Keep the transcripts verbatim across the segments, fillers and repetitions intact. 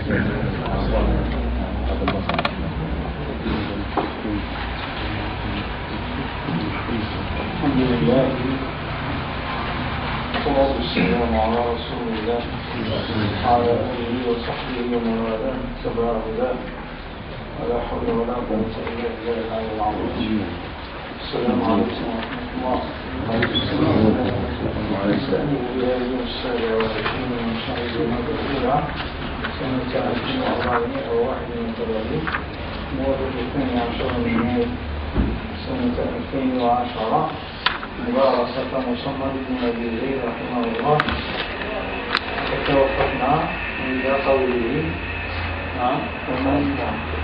الحمد لله والصلاة والسلام على رسول الله وعلى آله وصحبه ومن والاه تبع هداه ولا حول ولا قوة إلا بالله العلي العظيم. السلام عليكم ورحمة الله وبركاته. بهذه السادة والعشرين من شهر جماد الأولى سنة ألفين وأربعمائة وواحد وثلاثين موافق الثاني عشر من مايو سنة ألفين وعشرة مبارسة مصمد بن أبي زيد رحمه الله. وتوقفنا عند قوله نعم ومن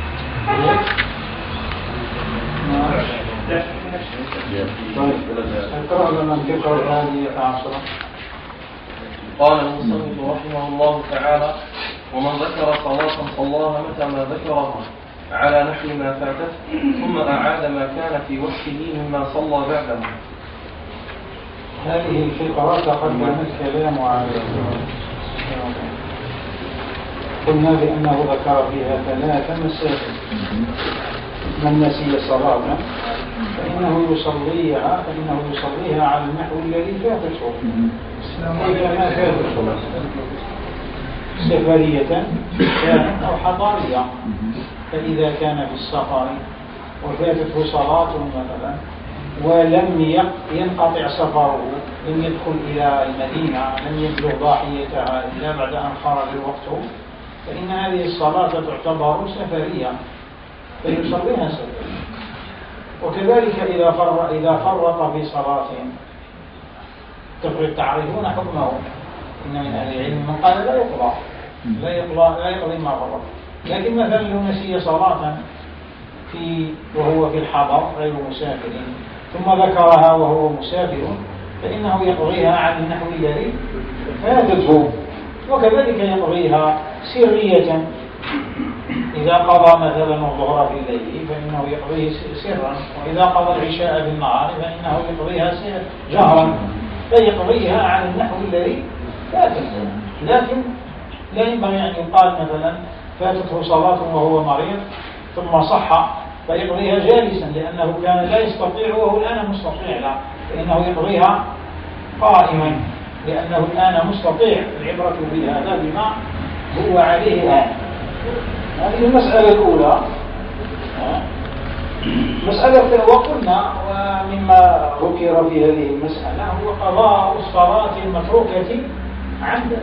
اقرأ لنا الفقرة الحادية عشرة. قال المصنف رحمه الله تعالى: ومن ذكر صلاة صلاها متى ما ذكرها على نحو ما فاتت ثم أعاد ما كان في وقته مما صلى بعده. هذه الفقرة تقدم الكلام عليها. قلنا بأنه ذكر فيها ثلاث مسائل. من نسي صلاة فإنه يصليها فإنه يصليها على النحو الذي فاتته إذا ما فاتته سفرية كانت أو حضارية. فإذا كان في السفر وفاتته صلاة مثلا ولم ينقطع سفره، لم يدخل إلى المدينة، لم يبلغ ضاحيتها إلا بعد أن خرج الوقت، فإن هذه الصلاة تعتبر سفرية فيصليها سفرية. وكذلك إذا فرط إذا فرط في صلاة تفرط تعرفون حكمه. إن من أهل العلم من قال لا يقضى لا يقضى لا يقضي ما فرط. لكن مثلا لو نسي صلاة في وهو في الحضر غير مسافر ثم ذكرها وهو مسافر فإنه يقضيها على النحو الذي فاتته. وكذلك يقضيها سرية. إذا قضى مثلا الظهر في الليل فإنه يقضيه سرا، وإذا قضى العشاء بالنهار فإنه يقضيها جهرا، فيقضيها على النحو الذي فاتته. لكن لا ينبغي أن يقال مثلا فاتته صلاة وهو مريض ثم صح فيقضيها جالسا لأنه كان لا يستطيع وهو الآن مستطيع، لا، فإنه يقضيها قائما لأنه الآن مستطيع. العبرة بهذا بما هو عليه الآن. هذه المسألة الأولى. مسألة وقلنا ومما ذكر في هذه المسألة هو قضاء الصلاة المتروكة عمدا.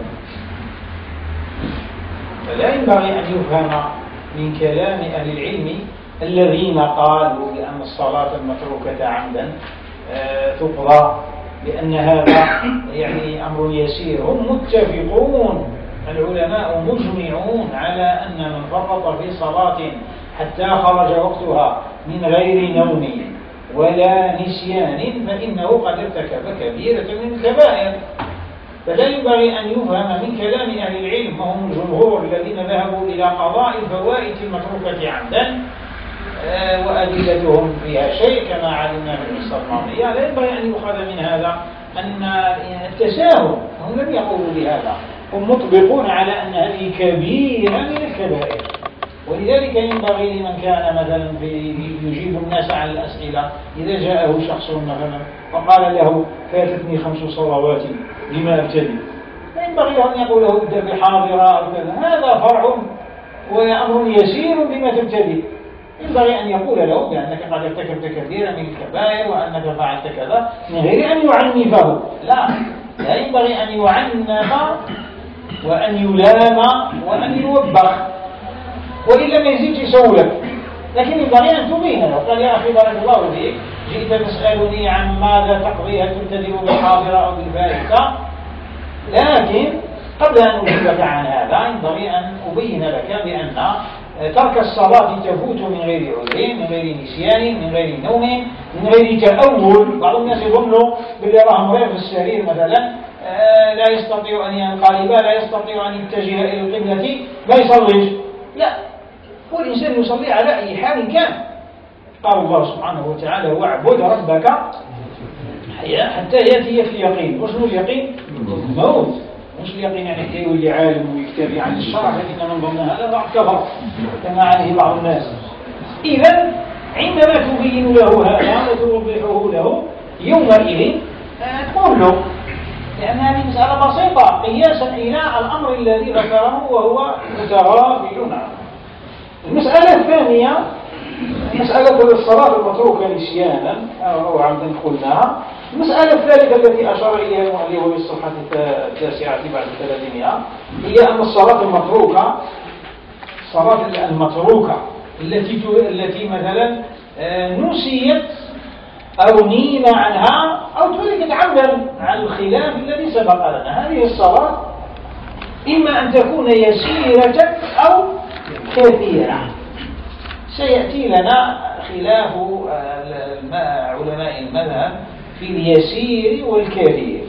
فلا ينبغي أن يفهم من كلام أهل العلم الذين قالوا بأن الصلاة المتروكة عمدا تقضى بأن هذا يعني أمر يسير. هم متفقون، العلماء مجمعون على أن من فرط في صلاة حتى خرج وقتها من غير نوم ولا نسيان فإنه قد ارتكب كبيرة من الكبائر. فلا ينبغي أن يفهم من كلام أهل العلم وهم الجمهور الذين ذهبوا إلى قضاء الفوائت المتروكة عمدا وأدلتهم فيها شيء كما علمنا في القصة الماضية. لا ينبغي أن يؤخذ من هذا أن التساهل. هم لم يقولوا بهذا، هم مطبقون على أن هذه كبيرة من الكبائر. ولذلك ينبغي لمن كان مثلا يجيب الناس على الأسئلة إذا جاءه شخص مثلا وقال له فاتتني خمس صلوات لما أبتدي، لا ينبغي له أن يقول له ابدأ بحاضرة أو كذا، هذا فرع وأمر يسير بما تبتدي. ينبغي أن يقول له بأنك قد ارتكبت كثيرا من الكبائر وأنك فعلت كذا من غير أن يعنفه. لا، لا ينبغي أن يعنف وأن يلام وأن يوبخ، وإلا ما يزيد يسولك. لكن ينبغي أن تبين له. قال يا أخي بارك الله فيك، جئت تسألني عن ماذا تقضي، هل تبتدئ بالحاضرة أو بالفائتة؟ لكن قبل أن أجيبك عن هذا ينبغي أن أبين لك بأن ترك الصلاة تفوت من غير عذر، من غير نسيان، من غير نوم، من غير تأول. بعض الناس يظنوا باللي راه مريض في السرير مثلا لا يستطيع أن ينقلب، لا يستطيع أن يتجه إلى القبلة، ما يصليش. لا، هو الإنسان يصلي على أي حال كان. قال الله سبحانه وتعالى واعبد ربك حتى يأتيك اليقين. وشنو اليقين؟ الموت. مش اليقين يعني كي يولي عالم ويكتفي عن الشرع، فإن من ضمن هذا ضعف كفر كما عليه بعض الناس. إذا عندما تبين له هذا وتوضحه له يومئذ تقول له، لأن هذه مسألة بسيطة قياسا إلى الأمر الذي ذكره وهو متغافل عنه. المسألة الثانية مسألة الصلاة المتروكة نسيانا أو عمدا قلناها. المسألة الثالثة التي أشار إليها المؤلف في الصفحة التاسعة بعد ثلاثمائة هي أن الصلاة المتروكة الصلاة المتروكة التي التي مثلا نسيت أو نيم عنها أو تركت عمدا عن الخلاف الذي سبق لنا، هذه الصلاة إما أن تكون يسيرة أو كثيرة. سيأتي لنا خلاف علماء المذهب في اليسير والكثير.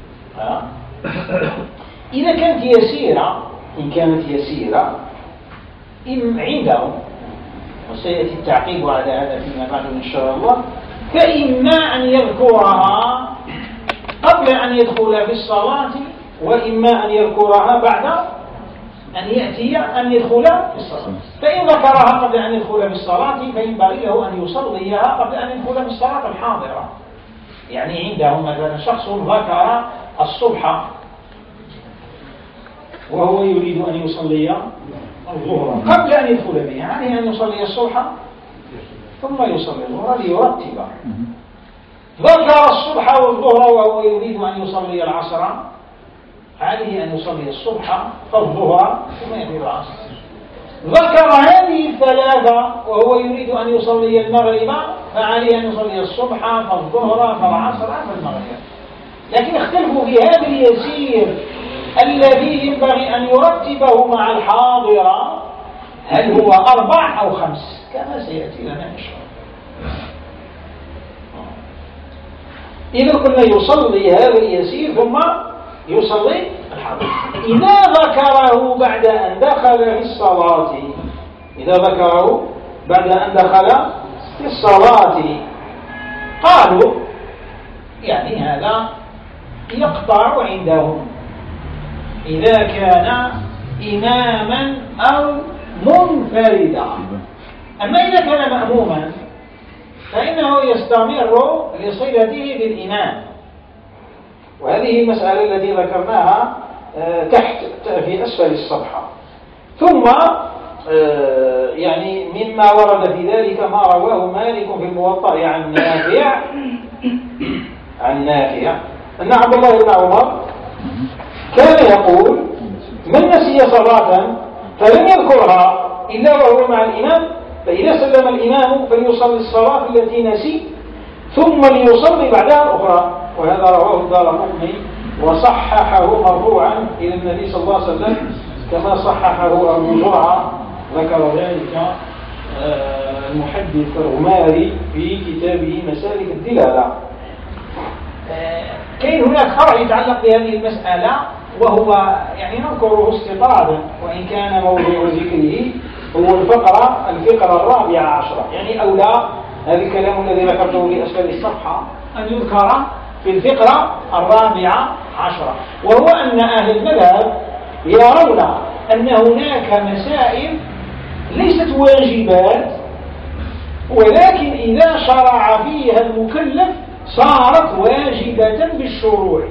إذا كانت يسيرة إن كانت يسيرة إن عندهم، وسيأتي التعقيب على هذا فيما بعد إن شاء الله، فإما أن يذكرها قبل أن يدخل في الصلاة، وإما أن يذكرها بعد أن يأتي أن يدخل في الصلاة. فإن ذكرها قبل أن يدخل في الصلاة فينبغي له أن يصليها قبل أن يدخل في الصلاة الحاضرة. يعني عندهم مثلا شخص ذكر الصبح وهو يريد أن يصلي الظهر قبل أن يدخل بها، عليه أن يصلي الصبح ثم يصلي الظهر ليرتب. ذكر الصبح والظهر وهو يريد أن يصلي العصر، عليه أن يصلي الصبح فالظهر ثم يأتي العصر. ذكر هذه الثلاثة وهو يريد أن يصلي المغرب، فعليه أن يصلي الصبح فالظهر فالعصر فالمغرب. لكن اختلفوا في هذا اليسير الذي ينبغي أن يرتبه مع الحاضرة، هل هو أربع أو خمس كما سيأتي لنا إن شاء الله. إذا قلنا يصلي هذا اليسير ثم يصلي الحاضر. إذا ذكره بعد أن دخل في الصلاة إذا ذكره بعد أن دخل في الصلاة قالوا يعني هذا يقطع عندهم إذا كان إماما أو منفردا. أما إذا كان مأموما فإنه يستمر لصلته بالإمام، وهذه المسألة التي ذكرناها تحت في أسفل الصفحة. ثم يعني مما ورد في ذلك ما رواه مالك في الموطأ عن نافع عن نافع أن عبد الله بن عمر كان يقول: من نسي صلاة فلم يذكرها إلا وهو مع الإمام فإذا سلم الإمام فليصلي الصلاة التي نسي ثم ليصلي بعدها الأخرى. وهذا رواه الدارقطني وصححه مرفوعا إلى النبي صلى الله عليه وسلم كما صححه أبو زرعة، ذكر ذلك المحدث الغماري في كتابه مسالك الدلالة. كاين هناك فرع يتعلق بهذه المسألة وهو يعني نذكره استطرادا، وإن كان موضوع ذكره هو الفقرة الفقرة الرابعة عشرة، يعني أولى هذا الكلام الذي ذكرته لأسفل الصفحة أن يذكر في الفقرة الرابعة عشرة، وهو أن أهل المذهب يرون أن هناك مسائل ليست واجبات، ولكن إذا شرع فيها المكلف صارت واجبة بالشروع.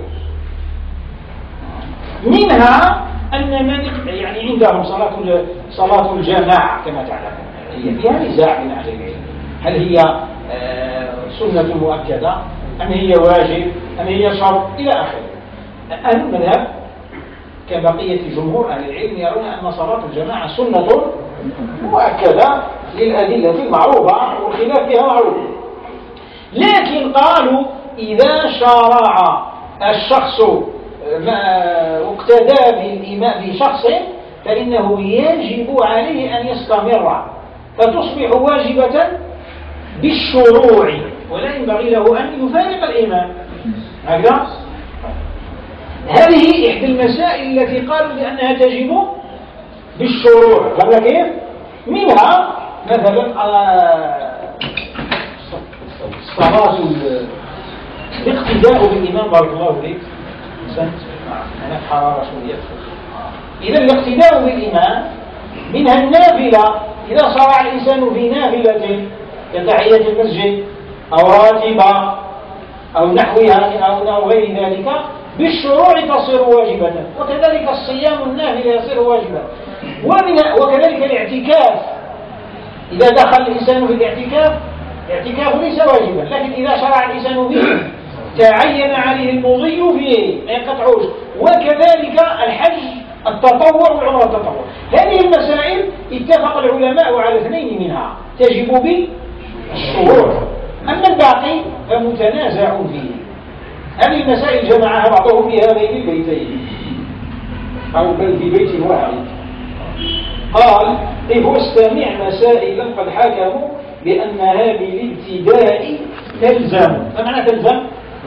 منها أن من يعني عندهم صلاة صلاة الجماعة كما تعلمون هي فيها نزاع من أهل العلم، هل هي سنة مؤكدة أم هي واجب أم هي شرط إلى آخره. أهل المذهب كبقية جمهور أهل العلم يرون أن صلاة الجماعة سنة مؤكدة للأدلة المعروفة والخلاف فيها معروف، لكن قالوا إذا شرع الشخص واقتدى بالإمام بشخص فإنه يجب عليه أن يستمر فتصبح واجبة بالشروع، ولا ينبغي له أن يفارق الإمام. هكذا هذه إحدى المسائل التي قالوا بأنها تجب بالشروع. فهذا كيف؟ منها مثلا صلاة الاقتداء بالإمام بارك الله فيك هناك حرارة شوية. إذا الاقتداء بالإمام منها النافلة، إذا شرع الإنسان في نافلة كتحية المسجد أو راتبة أو نحوها أو غير ذلك بالشروع تصير واجبة، وكذلك الصيام النافلة يصير واجبا، وكذلك الاعتكاف إذا دخل الإنسان في الاعتكاف الاعتكاف ليس واجبا، لكن إذا شرع الإنسان به تعين عليه المضي فيه ما ينقطعوش. وكذلك الحج التطوع والعمرة التطوع. هذه المسائل اتفق العلماء على اثنين منها تجب بالشروع، أما الباقي فمتنازع فيه. هذه المسائل جمعها بعضهم في هذين البيتين أو بل في بيت واحد. قال إيه هو استمع مسائلا قد حكموا بأنها بالابتداء تلزم. فمعنى تلزم؟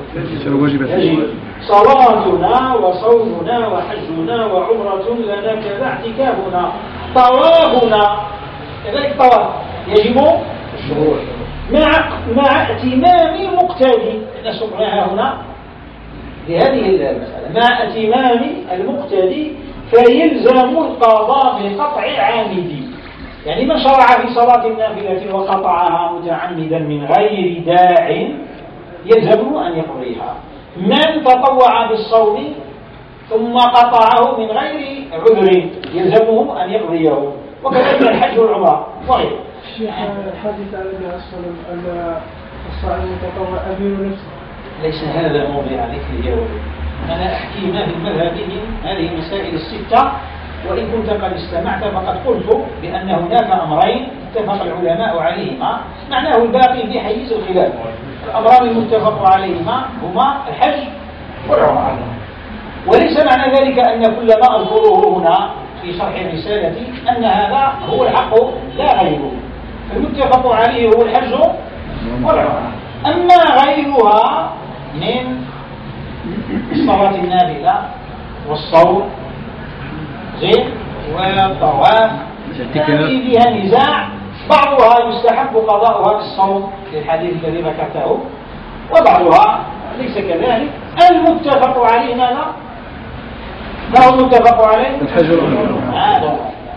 يجب صلاتنا وصومنا وحجنا وعمرة لنا كذا اعتكافنا طوافنا كذلك طواف يجب الشروع مع مع اتمام المقتدي. نسمعها هنا لهذه المسألة مع اتمام المقتدي فيلزم القضاء بقطع عامدي، يعني من شرع في صلاة النافلة وقطعها متعمدا من غير داع يلزمه أن يقضيها. من تطوع بالصوم ثم قطعه من غير عذر يلزمه أن يقضيه، وكذلك الحج والعمرة وغيره. الشيخ الحديث عن النبي صلى الله عليه وسلم أن الصائم المتطوع أمير نفسه ليس هذا موضع ذكر اليوم. أنا أحكي ما في المذهب من هذه المسائل الستة، وإن كنت قد استمعت فقد قلت بأن هناك أمرين اتفق العلماء عليهما معناه الباقي في حيز الخلاف. الأمران المتفق عليهما هما الحج والعمرة، وليس معنى ذلك أن كل ما أذكره هنا في شرح الرسالة أن هذا هو الحق لا غيره. المتفق عليه هو الحج والعمرة، أما غيرها من الصلاة النافلة والصوم زين والطواف التي فيها نزاع، بعضها يستحب قضاؤها بالصوم في الحديث الذي ذكرته، وبعضها ليس كذلك. المتفق عليه ماذا؟ ما هو المتفق عليه؟ الحج والعمرة.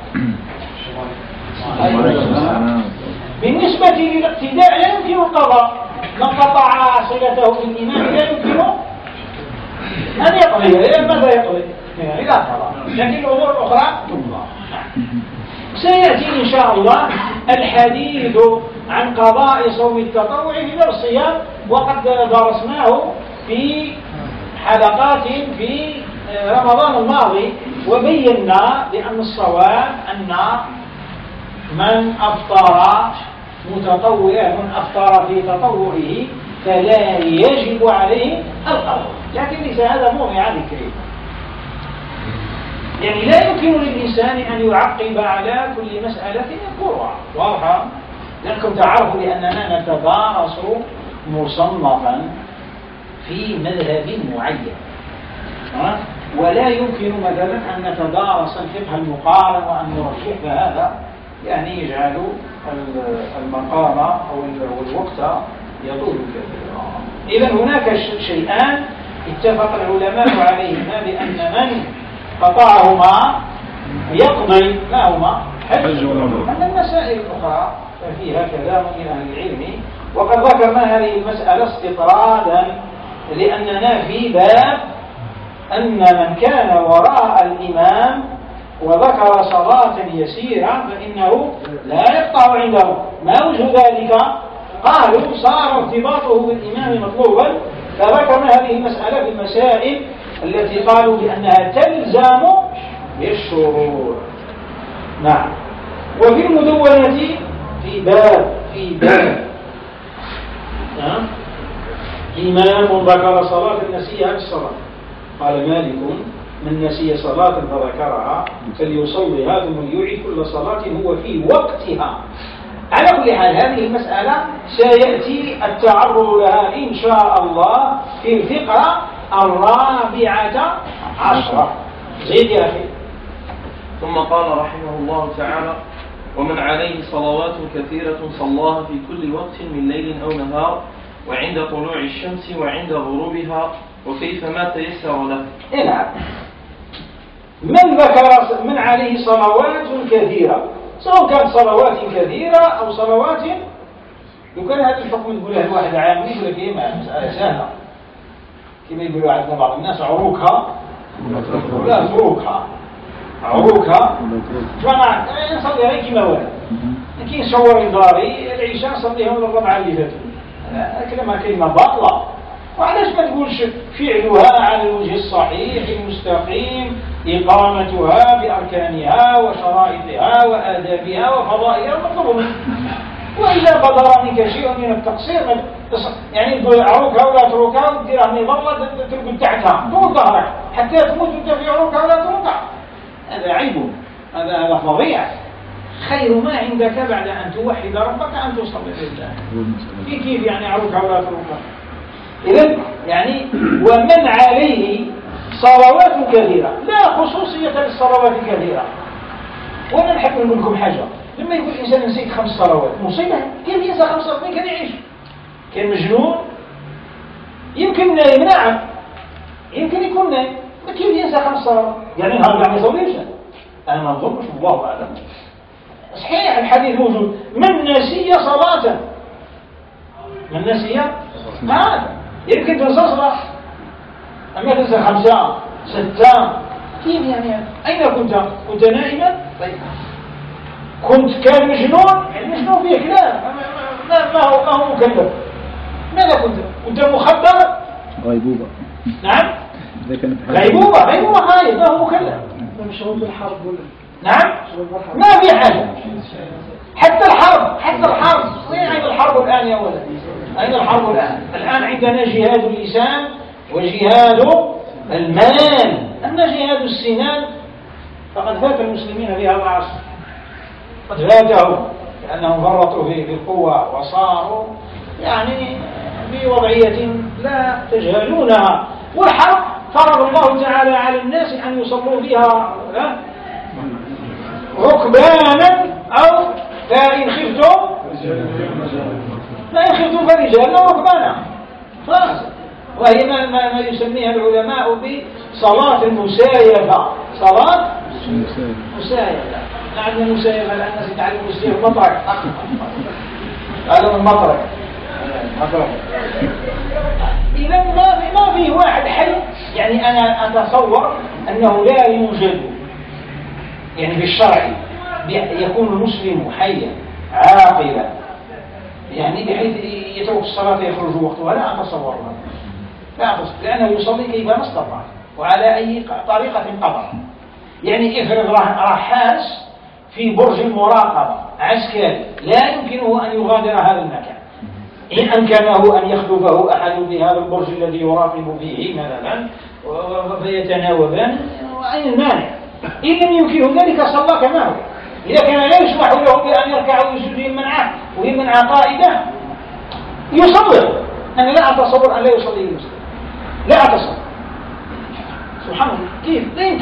بالنسبة للاقتداء لا يمكن القضاء. من قطع صلته بالإمام لا يمكن أن يقضي. ماذا يقضي؟ إلى قضاء، لكن الأمور الأخرى تقضى. سيأتي إن شاء الله الحديث عن قضاء صوم التطوع في الصيام، وقد درسناه في حلقات في رمضان الماضي، وبينا بأن الصواب أن من أفطر متطوع من أفطر في تطوعه فلا يجب عليه القضاء، لكن ليس هذا موضع ذكره. يعني لا يمكن للإنسان أن يعقب على كل مسألة يذكرها واضحة، لأنكم تعرفوا لأننا نتدارس مصنفا في مذهب معين، ولا يمكن مثلا أن نتدارس الفقه المقارن وأن نرجح، فهذا يعني يجعل المقام أو الوقت يطول كثيرا. إذا هناك شيئان اتفق العلماء عليهما بأن من قطعهما يقضي ما هما حج والعمرة. أما المسائل الأخرى ففيها كلام من أهل العلم، وقد ذكرنا هذه المسألة استطرادا لأننا في باب أن من كان وراء الإمام وذكر صلاة يسيرة فإنه لا يقطع عنده. ما وجه ذلك؟ قالوا صار ارتباطه بالإمام مطلوبا، فذكرنا هذه المسألة في المسائل التي قالوا بأنها تلزم بالشروع. نعم. وفي المدونة في باب في باب نعم إمام ذكر صلاة نسيها بالصلاة، قال مالك من نسي صلاة فذكرها فليصليها ثم ليعيد كل صلاة هو في وقتها. على كل حال هذه المسألة سيأتي التعرض لها إن شاء الله في الفقرة الرابعة عشرة. زيد يا أخي. ثم قال رحمه الله تعالى: ومن عليه صلوات كثيرة صلاها في كل وقت من ليل أو نهار، وعند طلوع الشمس وعند غروبها، وكيف ما تيسر له. نعم. من ذكر من عليه صلوات كثيرة، سواء كانت صلوات كثيرة أو صلوات، لو كان هذا الحكم يقول له الواحد عام يقول لك إيه مسألة سهلة، كما يقولوا عندنا بعض الناس عروكها ولا تروكها، عروكها جماعة نصلي غير كما ولد، لكن نصور داري العشاء نصليهم للربعة اللي فاتوا، كلمة كلمة باطلة. وعلاش ما تقولش فعلها على الوجه الصحيح المستقيم، إقامتها بأركانها وشرائطها وآدابها وفضائلها مطلوب منه. وإذا بدر منك شيء من التقصير يعني تقول عروكها ولا تروكها وديرها نظام ترقد تحتها طول ظهرك حتى تموت وانت في عروكها ولا تروكها، هذا عيب، هذا هذا فظيع. خير ما عندك بعد أن توحد ربك أن تصلي لله. في كيف يعني عروكها ولا تروكها؟ إذن يعني ومن عليه صلوات كثيرة، لا خصوصية للصلوات الكثيرة. وأنا نحب نقول لكم حاجة، لما يقول الإنسان نسيت خمس صلوات مصيبة، كيف ينسى خمس صلوات؟ كان يعيش، كان مجنون، يمكن نايم، نعم يمكن يكون نايم، كيف ينسى خمس صلوات؟ يعني هذا ما يصليش، أنا ما نظنش والله أعلم. صحيح الحديث موجود، من نسي صلاة، من نسي هذا يمكن تنسى صلاة، أما تنسى خمسة ستة كيف يعني؟ أين كنت؟ كنت نائما؟ طيب كنت كان مجنون، يعني مجنون فيه كلام، ما, ما هو ما هو مكلف. ماذا كنت؟ كنت مخدر؟ غيبوبة. نعم؟ غيبوبة، غيبوبة هاي ما هو مكلف. مشغول بالحرب ولا؟ نعم؟ ما في حاجة. حتى الحرب، حتى الحرب، وين أين الحرب الآن يا ولد؟ أين الحرب الآن؟ الآن عندنا جهاد اللسان وجهاد المال، أما جهاد السنان فقد فات المسلمين في هذا العصر، قد فاتهم لأنهم فرطوا في القوة وصاروا يعني بوضعية لا تجهلونها. والحرب فرض الله تعالى على الناس أن يصلوا فيها ركبانا أو فإن خفتم فإن خفتم فرجالا وركبانا، خلاص. وهي ما, ما, ما يسميها العلماء بصلاة المسايفة، صلاة مسايفة. عندنا مسايفة لأن الناس يتعلموا يصير مطرق، تعلموا المطرق. إذا ما ما في واحد حي، يعني أنا أتصور أنه لا يوجد يعني بالشرع يكون المسلم حيا عاقلا يعني بحيث يترك الصلاة يخرج وقتها، لا أتصور هذا، لا أتصور، لأنه يصلي كيفما استطاع وعلى أي طريقة قدر. يعني افرض راح حارس في برج المراقبة عسكري، لا يمكنه أن يغادر هذا المكان، إن أمكنه أن يخلفه أحد بهذا البرج الذي يراقب فيه مثلا فيتناوبان، وأين المانع؟ إن لم يمكنه ذلك صلى كما هو. إذا كان لا يسمح له بأن يركع ويسجد يمن عنه ويمن عقائده يصلي. أنا لا أتصور أن لا يصلي المسلم، لا أتصور، سبحان الله كيف لا يمكن.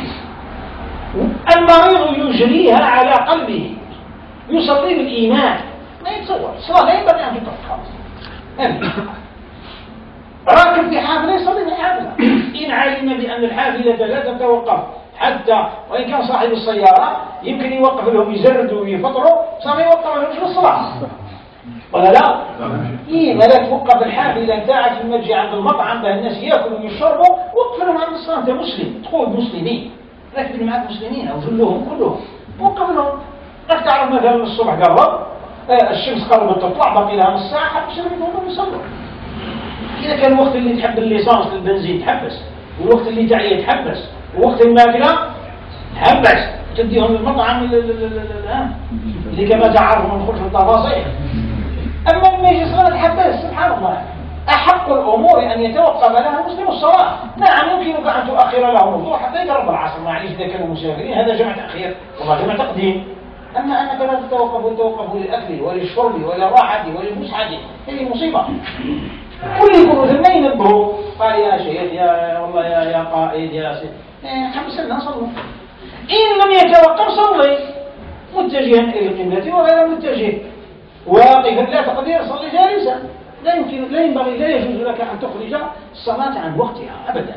المريض يجريها على قلبه، يصلي بالإيمان، ما يتصور الصلاة لا ينبغي أن تترك خالص. راكب في حافلة يصلي في حافلة، إن علم بأن الحافلة لا تتوقف حتى وإن كان صاحب السيارة يمكن يوقف لهم يزردوا ويفطروا، صار يوقف لهم في الصلاة ولا لا؟ إيه ما لا توقف الحافلة نتاعك لما تجي عند المطعم بها الناس يأكلوا ويشربوا، وقف لهم عند الصلاة. أنت مسلم تقول مسلمين، ركب معك مسلمين أو جلهم كلهم، وقف لهم. راك تعرف مثلا الصبح قرب الشمس قربت تطلع باقي لها نص ساعة، حبس لهم يصلوا. إذا كان الوقت اللي تحب الليسانس للبنزين تحبس، والوقت اللي تعي تحبس، ووقت الماكلة تحبس، تديهم المطعم اللي كما تعرفوا ما ندخلش في التفاصيل. أما لما يجي صلاة تحبس، سبحان الله. أحق الأمور أن يتوقف لها مسلم الصلاة. نعم يمكنك أن تؤخر له الظهر حتى يقرب العصر، معليش إذا كانوا مسافرين هذا جمع تأخير والله جمع تقديم. أما أنك لا تتوقف وتوقف للأكل وللشرب وللراحة وللمسعد، هذه مصيبة. كل يكونوا ثم ينبهوا، قال يا شيخ يا والله يا يا قائد يا سيد خمس سنة صلوا. إن لم يتوقف صلي متجها إلى القبلة وغير متجه، واقفا لا تقدير صلي جالسا، لا يمكن لا ينبغي لا يجوز لك أن تخرج الصلاة عن وقتها أبدا.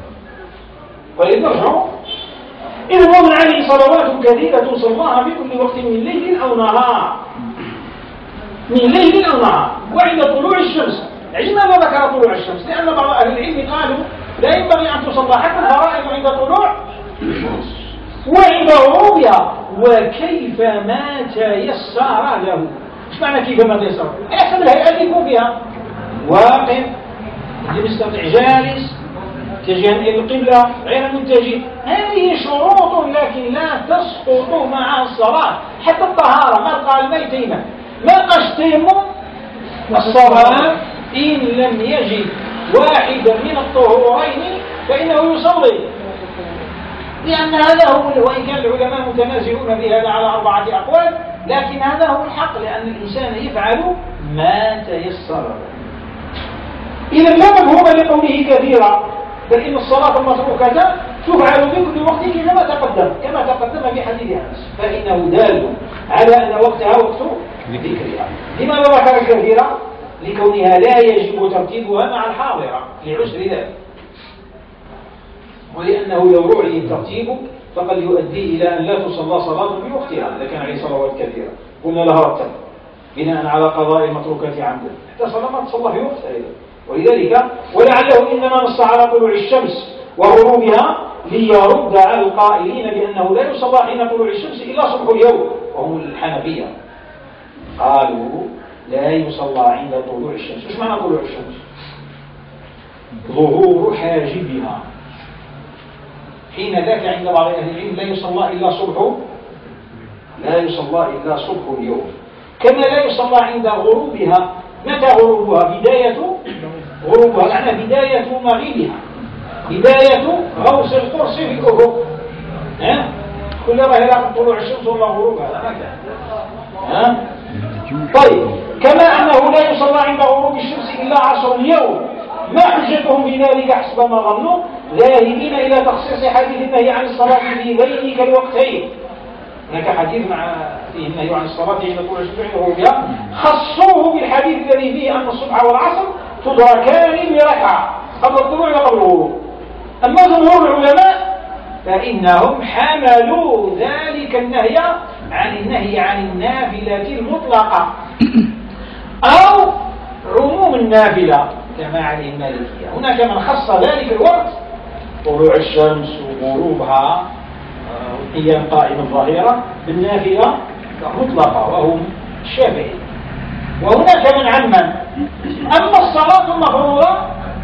ولنرجع إذا ومن عليه صلوات كثيرة صلاها في كل وقت من ليل أو نهار، من ليل أو نهار وعند طلوع الشمس. لماذا ذكر طلوع الشمس؟ لأن بعض أهل العلم قالوا لا ينبغي أن تصلى حتى الفرائض عند طلوع وعند غروبها وكيف ما تيسر له. ايش معنى كيف ما تيسر؟ احسن الهيئة اللي يكون فيها واقف، اللي يستطيع جالس، تجاه القبلة غير متجه. هذه شروط لكن لا تسقط مع الصلاة. حتى الطهارة ما قال ما يتيمم، ما قشتم الصلاة إن لم يجد واحدا من الطهورين فإنه يصلي، لأن هذا هو، وإن كان العلماء متنازعون في هذا على أربعة أقوال، لكن هذا هو الحق، لأن الإنسان يفعل ما تيسر. إذا لا مفهوم لقوله كثيرا، بل إن الصلاة المتروكة تفعل في كل وقت كما تقدم كما تقدم في حديث أنس، فإنه دال على أن وقتها وقت ذكرها. لماذا ذكر كثيرا؟ لكونها لا يجب ترتيبها مع الحاضرة لعسر ذلك، ولأنه لو رعي الترتيب فقد يؤدي إلى أن لا تصلى صلاة في وقتها إذا كان عليه صلوات كثيرة قلنا لها رتب بناء على قضاء المتروكة عمدا، حتى صلاة ما تصلى في وقتها أيضا. ولذلك ولعله إنما نص على طلوع الشمس وغروبها ليرد على القائلين بأنه لا يصلى حين طلوع الشمس إلا صبح اليوم، وهم الحنفية قالوا لا يصلى عند طلوع الشمس. ايش معنى طلوع الشمس؟ ظهور حاجبها. حين ذاك عند بعض أهل العلم لا يصلى إلا صبح لا يصلى إلا صبح اليوم، كما لا يصلى عند غروبها. متى غروبها؟ بداية غروبها معنى بداية مغيبها، بداية غوص القرص في الأفق. ها كلما هي طلوع الشمس ولا غروبها هذا مكان. ها طيب، كما أنه لا يصلى عند غروب الشمس إلا عصر اليوم، ما حجتهم في ذلك حسب ما ظنوا ذاهبين إلى تخصيص حديث النهي عن الصلاة في ذلك الوقتين. هناك حديث مع فيه النهي عن الصلاة عند طلوع الشمس وعند غروبها، خصوه بالحديث الذي فيه أن الصبح والعصر تدركان بركعة قبل الطلوع وقبل الغروب. أما جمهور العلماء فإنهم حملوا ذلك النهي عن النهي عن النافلة المطلقة أو عموم النافلة كما عليه المالكية. هناك من خص ذلك الوقت طلوع الشمس وغروبها قيام قائم الظهيرة بالنافلة مطلقة وهم الشافعي، وهناك من عمم. أما الصلاة المفروضة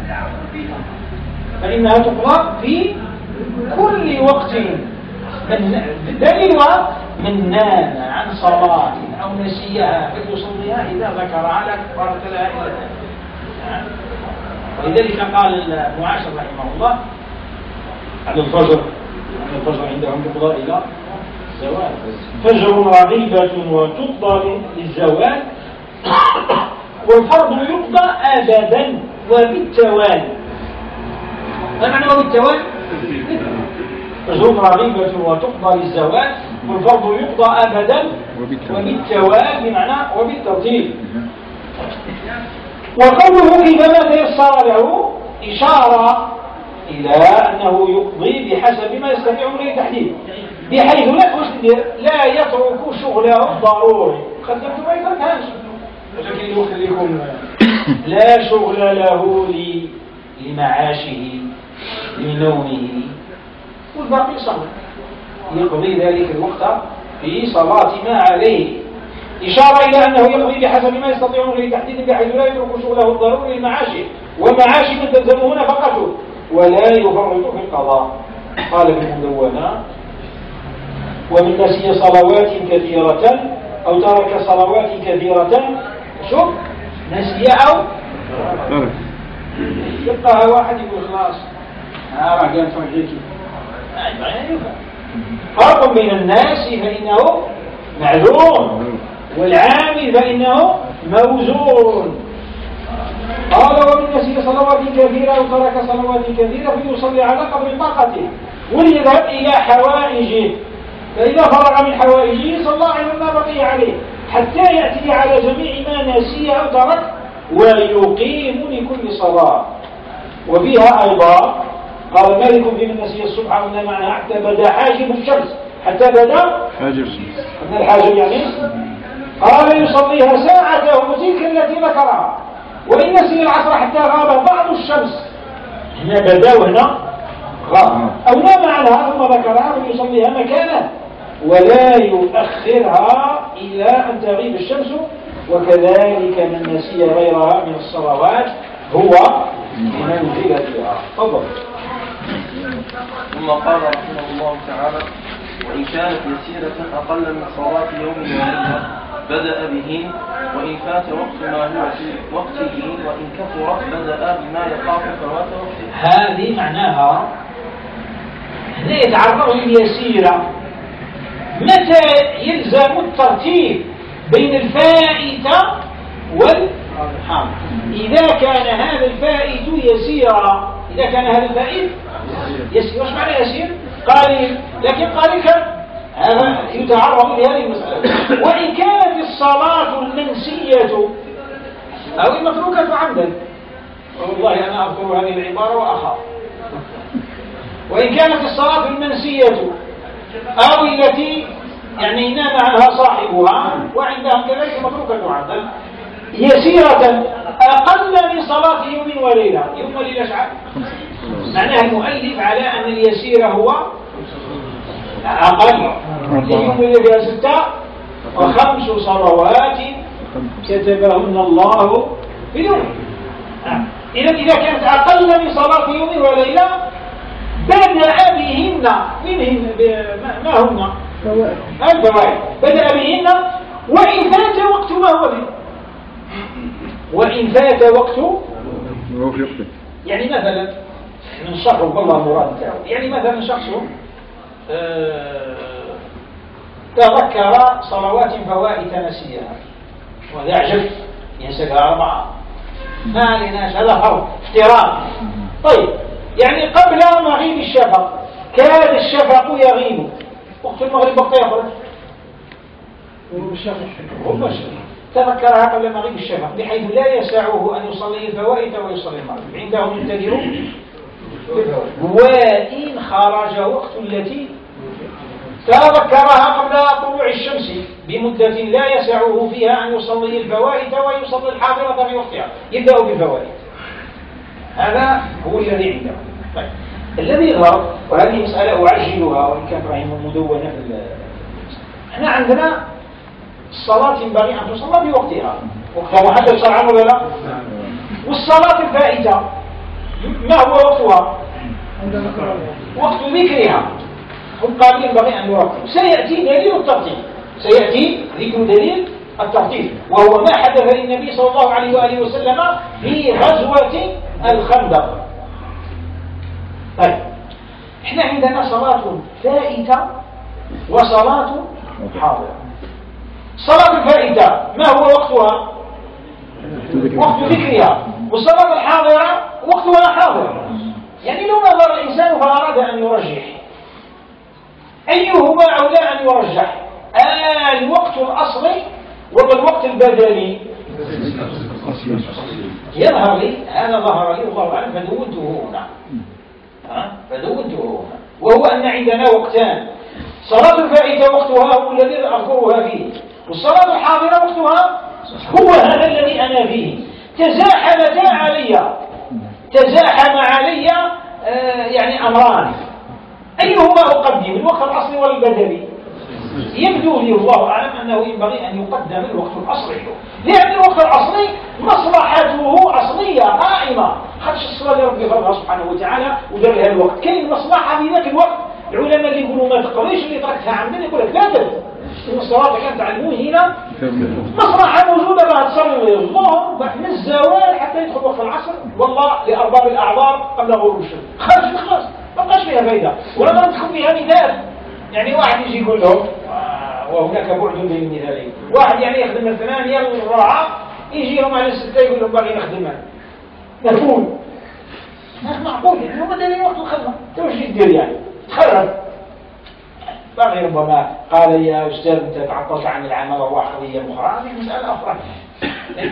فإنها تقضى في كل وقت. دليلها من نام عن صلاة أو نسيها فليصليها إذا ذكرها لا كفارة لها إلا ذلك. ولذلك قال المعاشر رحمه الله عن الفجر عن الفجر عندهم تقضى إلى الزوال، فجر رغيبة وتقضى للزوال، والفرض يقضى أبدا وبالتوالي. ما معنى وبالتوالي؟ فجر رغيبة وتقضى للزوال، والفرض يقضى أبدا وبالتوالي بمعنى وبالترتيب. وقوله كيفما تيسر له إشارة إلى أنه يقضي بحسب ما يستطيع من التحديد، بحيث لا لا يترك شغله الضروري. خدمت ما يتركهاش، لكن يخليكم لا شغل له لمعاشه لنومه والباقي صلاة، يقضي ذلك الوقت في صلاة ما عليه. إشارة إلى أنه يقضي بحسب ما يستطيع من التحديد بحيث لا يترك شغله الضروري لمعاشه ومعاش من تلزمه نفقته ولا يفرط في القضاء. قال ابن المدونة: ومن نسي صلوات كثيرة أو ترك صلوات كثيرة، شوف نسي أو يبقى واحد يقول خلاص ها راح قام توجيكي. فرق بين الناس فإنه معذور والعامل فإنه موزون. قال: ومن نسي صلوات كثيرة أو ترك صلوات كثيرة فيصلي على قدر طاقته وليذهب إلى حوائجه، فإذا فرغ من حوائجه صلى على ما بقي عليه حتى يأتي على جميع ما نسي أو ترك ويقيم لكل صلاة. وفيها أيضا قال مالك في من نسي الصبح ومن معناها حتى بدا حاجب الشمس، حتى بدا حاجب الشمس من الحاجب يعني قال يصليها ساعته وتلك التي ذكرها. وإن نسي العصر حتى غاب بعض الشمس، هنا بدا وهنا غاب، أو نام عنها ثم ذكرها ويصليها مكانه ولا يؤخرها إلى أن تغيب الشمس. وكذلك من نسي غيرها من الصلوات هو بمنزلتها. تفضل. ثم قال رحمه الله تعالى: وإن كانت يسيرة أقل من صلاة يوم وليلة بدأ بهن، وإن فات وقت ما هو في وقته، وإن كثرت بدأ بما يخاف فوات وقته. هذه معناها هنا يتعرض اليسيرة متى يلزم الترتيب بين الفائتة والحاضر. إذا كان هذا الفائت يسيرا، إذا كان هذا الفائت يسير. وش معنى يسير؟ قليل، لكن قليل هذا يتعرض لهذه المسألة. وإن كانت الصلاة المنسية أو المتروكة عمدا، والله أنا أذكر هذه العبارة وأخاف، وإن كانت الصلاة المنسية أو التي يعني نام عنها صاحبها وعندهم كذلك متروكة عمدا يسيرة أقل من صلاة يوم وليلة. يوم وليلة شعب معناها المؤلف على أن اليسير هو أقل. يوم وليلة فيها ستة وخمس صلوات كتبهن الله في اليوم. إذا إذا كانت أقل من صلاة يوم وليلة بدأ بهن منهن ما هن الفوائد، بدأ بهن وإن فات وقت ما هو به، وإن فات وقت يعني مثلا من شخص والله مراد يعني مثلا شخص اه تذكر صلوات فوائد نسيها وذا عجب ينسكها أربعة ما عليناش، هذا فرض افتراض. طيب يعني قبل مغيب الشفق كاد الشفق يغيب، وقت المغرب وقت يخرج تذكرها قبل مغيب الشفق بحيث لا يسعه أن يصلي الفوائد ويصلي المغرب، عندهم ينتظروا. وإن خرج وقت التي تذكرها قبل طلوع الشمس بمدة لا يسعه فيها أن يصلي الفوائد ويصلي الحاضرة في وقتها، يبدأ بالفوائد. هذا هو الذي عنده. طيب. الذي يظهر، وهذه مسألة أعجلها وإن كان رحمه مدونة في احنا عندنا الصلاة ينبغي أن تصلى بوقتها، وقتها محدد شرعا ولا لا؟ والصلاة الفائتة ما هو وقتها؟ وقت ذكرها، هم قالوا ينبغي أن يرتب. سيأتي دليل الترتيب، سيأتي ذكر دليل الترتيب، وهو ما حدث للنبي صلى الله عليه وآله وسلم في غزوة الخندق. طيب احنا عندنا صلاة فائتة وصلاة حاضرة. الصلاة الفائتة ما هو وقتها؟ وقت ذكرها. والصلاة الحاضرة وقتها حاضر. يعني لو نظر الإنسان فأراد أن يرجح أيهما أولى أن يرجح؟ آه الوقت الأصلي ولا الوقت البدلي؟ يظهر لي هذا ظهر لي والله أعلم فدونته هنا فدونته هنا وهو أن عندنا وقتان. صلاة الفائتة وقتها هو الذي أذكرها فيه، والصلاة الحاضرة وقتها هو هذا الذي أنا فيه. تزاحمتا علي تزاحم علي آه يعني أمران، أيهما أقدم الوقت الأصلي والبدلي؟ يبدو لي والله أعلم أنه ينبغي أن يقدم الوقت الأصلي، لأن الوقت الأصلي مصلحته أصلية قائمة. خدش الصلاة لربي فرضها سبحانه وتعالى ودار لها الوقت، كاين مصلحة في ذاك الوقت. العلماء اللي يقولوا ما تقضيش اللي تركتها عمدا يقول لك لا تدري إن الصلاة كانت على المهنة مصلحة موجودة بها تصلي الظهر من الزوال حتى يدخل وقت العصر والله لأرباب الأعذار قبل غروب الشمس، خرج خلاص ما بقاش فيها فايدة ولا ندخل فيها مثال. يعني واحد يجي يقول لهم وهناك بعد بين المثالين، واحد يعني يخدم الثمانية والرابعة يجي لهم على الستة يقول لهم باغي نخدمها مفهول مش معقول. يعني هو دليل وقت الخدمة توش يدير يعني تخرج باغي ربما قال يا أستاذ أنت تعطلت عن العمل وهو قضية أخرى، هذه مسألة أخرى.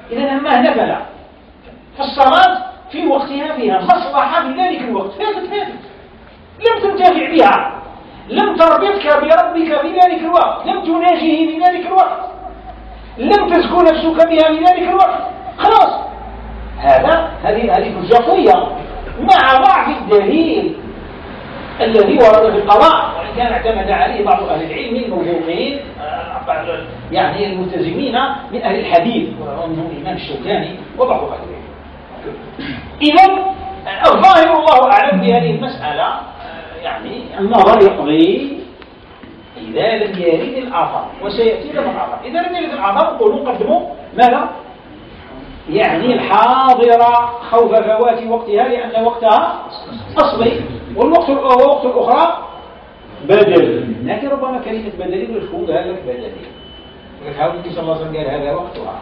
إذا أما نفل فالصلاة في وقتها فيها مصلحة في ذلك الوقت، فاتت فاتت لم تنتفع بها، لم تربطك بربك في ذلك الوقت، لم تناجيه في ذلك الوقت، لم تزكو نفسك بها في ذلك الوقت، خلاص. هذا هذه هذه حجة مع ضعف الدليل الذي ورد في القضاء، وإن كان اعتمد عليه بعض أهل العلم الموثوقين يعني الملتزمين من أهل الحديث ومنهم الإمام الشوكاني وبعض أهل العلم. إذا الظاهر الله أعلم بهذه المسألة يعني النظر يقضي إذا لم يرد الآثار، وسيأتي لنا الآثار. إذا لم يرد الآثار قلوا قدموا ماذا؟ يعني الحاضرة خوف فوات وقتها لأن وقتها أصلي والوقت والوقت الأخرى بدل. لكن ربما كلمة بدل والشهود قال لك بدل، ولكن النبي صلى الله عليه وسلم قال هذا وقتها،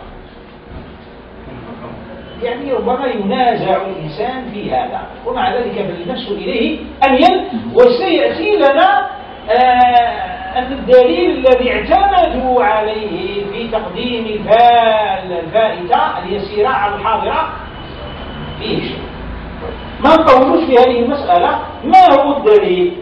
يعني ربما ينازع الإنسان في هذا، ومع ذلك فلنفسه إليه أميل. وسيأتي لنا آه أن الدليل الذي اعتمدوا عليه في تقديم الفائتة اليسيرة على الحاضرة فيه شيء. ما قولوش في هذه المسألة ما هو الدليل؟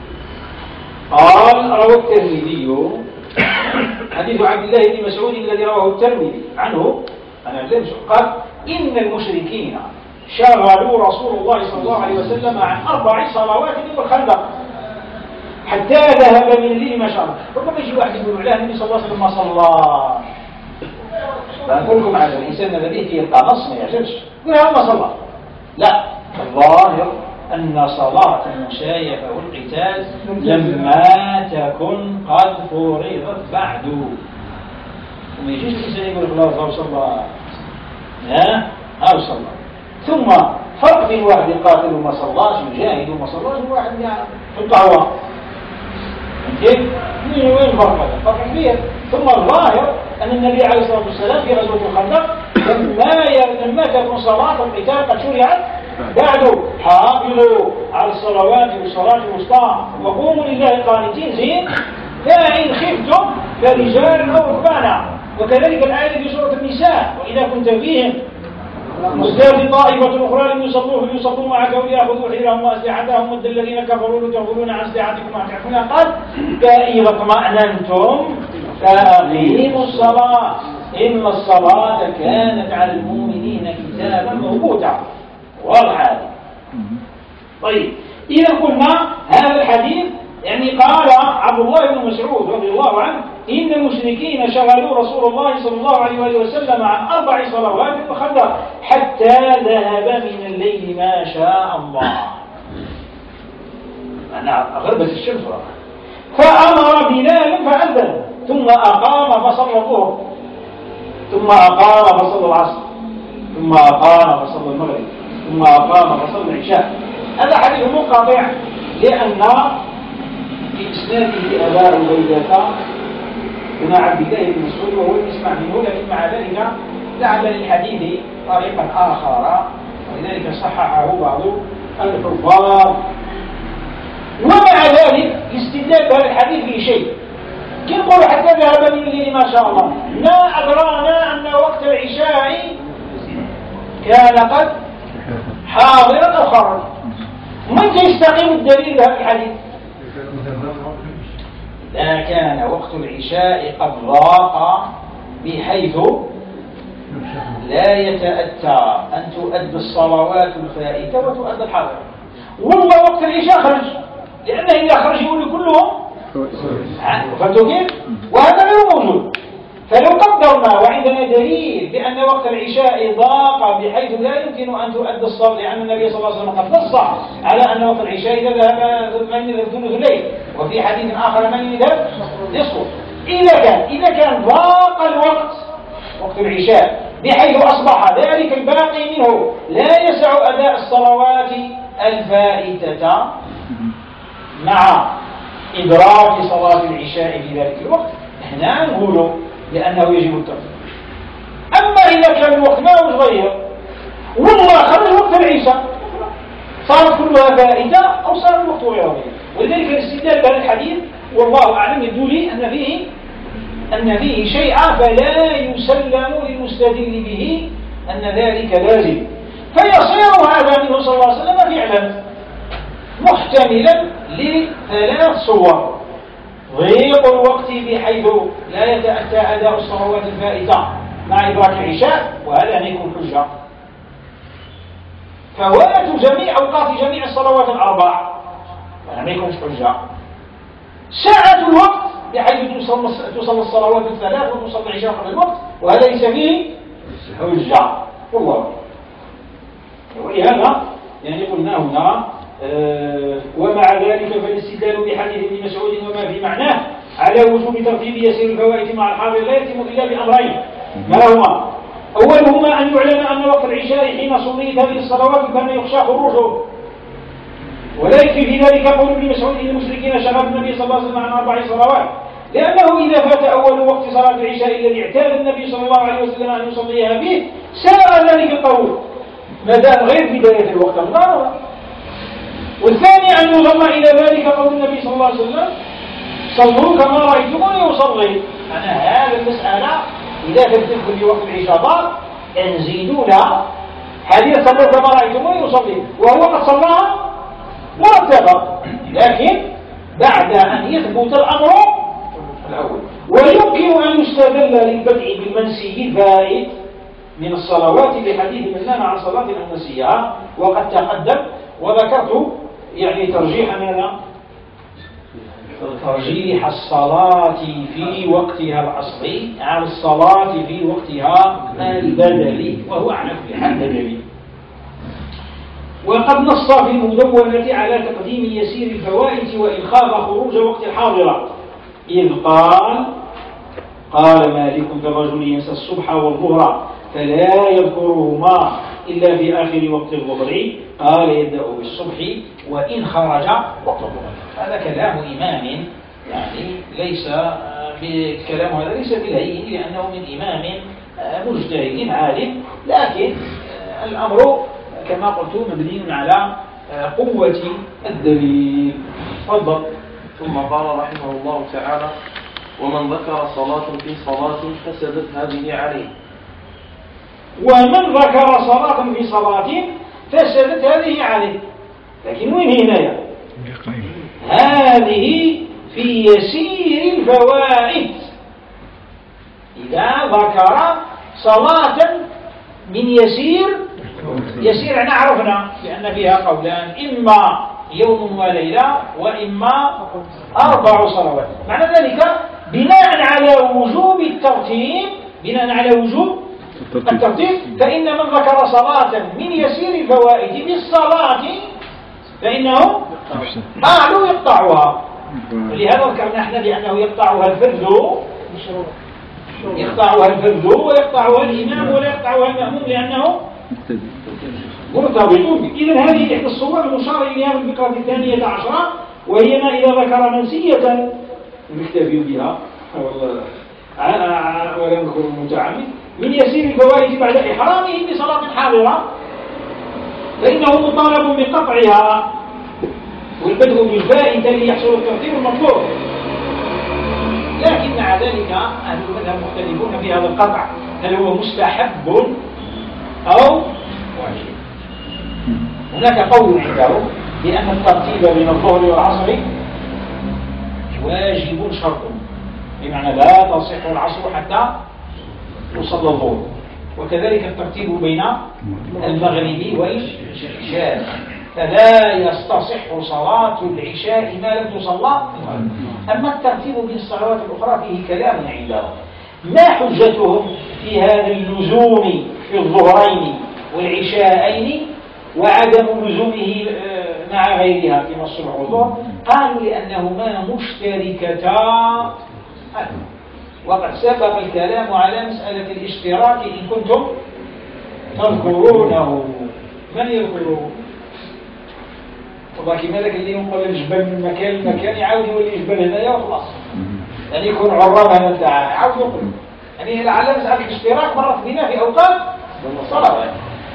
قال روى الترمذي حديث عبد الله بن مسعود الذي رواه الترمذي عنه أنا أعلمش، قال إن المشركين شغلوا رسول الله صلى الله عليه وسلم عن أربع صلوات والخندق حتى ذهب من الليل ما شاء الله. ربما يجي واحد يقول عليه النبي صلى الله عليه وسلم ما صلى، فأقول لكم على الإنسان الذي يلقى نص ما يعجبش يقول هذا ما صلى. لا، الظاهر أن صلاة المشايخة والقتال لما تكن قد فرضت بعد، وما يجيش الإنسان يقول خلاص هاو صلى، ها هاو صلى. ثم فرق بين واحد يقاتل وما صلاش يجاهد وما صلاش وواحد يعني في القهوة، كيف؟ وين الفرق هذا؟ فرق كبير. ثم الظاهر أن النبي عليه الصلاة والسلام في غزوة الخندق لما لما تكون صلاة القتال قد شرعت بعد حافظوا على الصلوات والصلاة الوسطى وقوموا لله قانتين زين، فإن خفتم فرجال أو ركبانا. وكذلك الآية في سورة النساء وإذا كنت فيهم مزداد طائفة أخرى لم يصلوا فليصلوا معك وليأخذوا حذرهم وأسلحتهم ود الذين كفروا لتغفلون عن أسلحتكم وتعرفون. قال فإذا اطمأننتم فأقيموا الصلاة إن الصلاة كانت على المؤمنين كتابا موقوتا. واضح. طيب إذا قلنا هذا الحديث يعني قال عبد الله بن مسعود رضي الله عنه إن المشركين شغلوا رسول الله صلى الله عليه وآله وسلم عن أربع صلوات وخندق حتى ذهب من الليل ما شاء الله. أنا غربت الشمس فأمر بلال فأذن ثم أقام فصلى الظهر ثم أقام فصلى العصر ثم أقام فصلى المغرب ثم أقام فصلى العشاء. هذا حديث منقطع لأن في إسناده أبا عبيدة بن عبد الله بن مسعود وهو يسمع منه، لكن مع ذلك لعل للحديث طريقا آخر ولذلك صححه بعض الحفاظ. ومع ذلك استدلال بهذا الحديث في شيء كي نقول حتى ذهب من الليل ما شاء الله، ما أدرانا أن وقت العشاء كان قد حاضرا أو خرج. من يستقيم الدليل بهذا الحديث؟ إذا كان وقت العشاء قد ضاق بحيث لا يتأتى أن تؤدى الصلوات الفائتة وتؤدى الحاضرة، والله وقت العشاء خرج، لأنه إذا خرج يقول كلهم فهمتوا كيف؟ وهذا غير موجود. فلو قدرنا وعندنا دليل بأن وقت العشاء ضاق بحيث لا يمكن أن تؤدى الصلاة، لأن النبي صلى الله عليه وسلم قد نص على أن وقت العشاء إذا ذهب من يذهب ثلث الليل، وفي حديث آخر من يذهب نصفه. إذا كان إذا كان ضاق الوقت وقت العشاء بحيث أصبح ذلك الباقي منه لا يسع أداء الصلوات الفائتة مع إدراك صلاة العشاء في ذلك الوقت، احنا نقول لأنه يجب الترتيب. أما إذا كان الوقت ما هو صغير والله خرج وقت العشاء صارت كلها فائدة أو صار الوقت غير غير. ولذلك الاستدلال بهذا الحديث والله أعلم يبدو لي أن فيه أن فيه شيئا فلا يسلم للمستدل به أن ذلك لازم، فيصير هذا منه صلى الله عليه وسلم فعلا محتملا لثلاث صور: ضيق الوقت بحيث لا يتأتى أداء الصلوات الفائتة مع إدراك العشاء، وهذا لا يكون حجة. فوات جميع أوقات جميع الصلوات الأربع، وهذا ما يكونش حجة. ساعة الوقت بحيث تصلى الصلوات الثلاث وتصلى العشاء قبل الوقت، وهذا ليس فيه حجة. والله ولهذا يعني قلنا هنا أه ومع ذلك فالاستدلال بحديث ابن مسعود وما في معناه على وجوب ترتيب يسير الفوائد مع الحاضر لا يتم إلا بأمرين: ما هما؟ أولهما أن يعلم أن وقت العشاء حين صليت هذه الصلوات كان يخشى خروجه، ولا يكفي في ذلك قول ابن مسعود إن المشركين شغلوا النبي صلى الله عليه وسلم عن أربع صلوات، لأنه إذا فات أول وقت صلاة العشاء الذي اعتاد النبي صلى الله عليه وسلم أن يصليها به سار ذلك القول ما دام غير بداية الوقت الضارة. والثاني أن يضم إلى ذلك قول النبي صلى الله عليه وسلم صلوا كما رأيتموني يصلي. أنا هذا المسألة إذا تبدلكم في وقت العشاء ضار نزيدوا لها حديث صلوا كما رأيتموني يصلي، وهو قد صلاها مرتبة، لكن بعد أن يثبت الأمر الأول. ويمكن أن يستدل للبدء بالمنسي الفائت من الصلوات بحديث من نام عن صلاة النسية، وقد تقدم وذكرت يعني ترجيح ماذا؟ ترجيح الصلاة في وقتها الأصلي على الصلاة في وقتها البدلي، وهو على كل حال بدلي. وقد نص في المدونة على تقديم يسير الفوائت وإن خاف خروج وقت الحاضرة، إذ قال قال مالك في الرجل ينسى الصبح والظهر فلا يذكرهما إلا في آخر وقت الظهر، قال يبدأ بالصبح وإن خرج وقت الظهر. هذا كلام إمام، يعني ليس بكلام هذا ليس بالهين، لأنه من إمام مجتهد عالم، لكن الأمر كما قلت مبني على قوة الدليل. تفضل. ثم قال رحمه الله تعالى: ومن ذكر صلاة في صلاة فسدت هذه عليه. ومن ذكر صلاة في صلاة فسدت هذه عليه، لكن وين هنا؟ هذه في يسير الفوائد. إذا ذكر صلاة من يسير يسير احنا عرفنا بأن فيها قولان: إما يوم وليلة وإما أربع صلوات. معنى ذلك بناء على وجوب الترتيب بناء على وجوب الترتيب فإن من ذكر صلاة من يسير الفوائد بالصلاة فإنه قالوا يقطعها. ولهذا ذكرنا احنا بأنه يقطعها الفرد يقطعها الفرد ويقطعها الإمام ولا يقطعها المأموم لأنه مرتبطون. إذن هذه إحدى الصور المشار إليها في الفقرة الثانية عشرة، وهي ما إذا ذكر منسية نكتفي بها ولا نذكر المتعمد من يسير الفوائد بعد إحرامه بصلاة حاضرة فإنه مطالب بقطعها، والبدء بالفائدة ليحصل الترتيب المطلوب. لكن مع ذلك أهل المذهب مختلفون في هذا القطع، هل هو مستحب أو واجب؟ هناك قول عنده بأن الترتيب بين الظهر والعصر واجب شرط، بمعنى لا تصح العصر حتى يصلى الظهر، وكذلك الترتيب بين المغرب والعشاء، فلا يستصح صلاة العشاء ما لم تصلى. أما الترتيب بين الصلوات الأخرى فيه كلام عندهم. ما حجتهم في هذا اللزوم في الظهرين والعشاءين وعدم لزومه مع غيرها كما الصبح والظهر؟ قالوا لأنهما مشتركتا، وقد سبق الكلام على مسألة الاشتراك إن كنتم تذكرونه. من يذكره؟ طبعا كما ذاك اللي ينقل الجبل من مكان لمكان يعاود يولي الجبل هنايا وخلاص، يعني يكون عرام هذا نتاع عاود يقول. يعني لعل مسألة الاشتراك مرت بنا في أوقات الصلاة.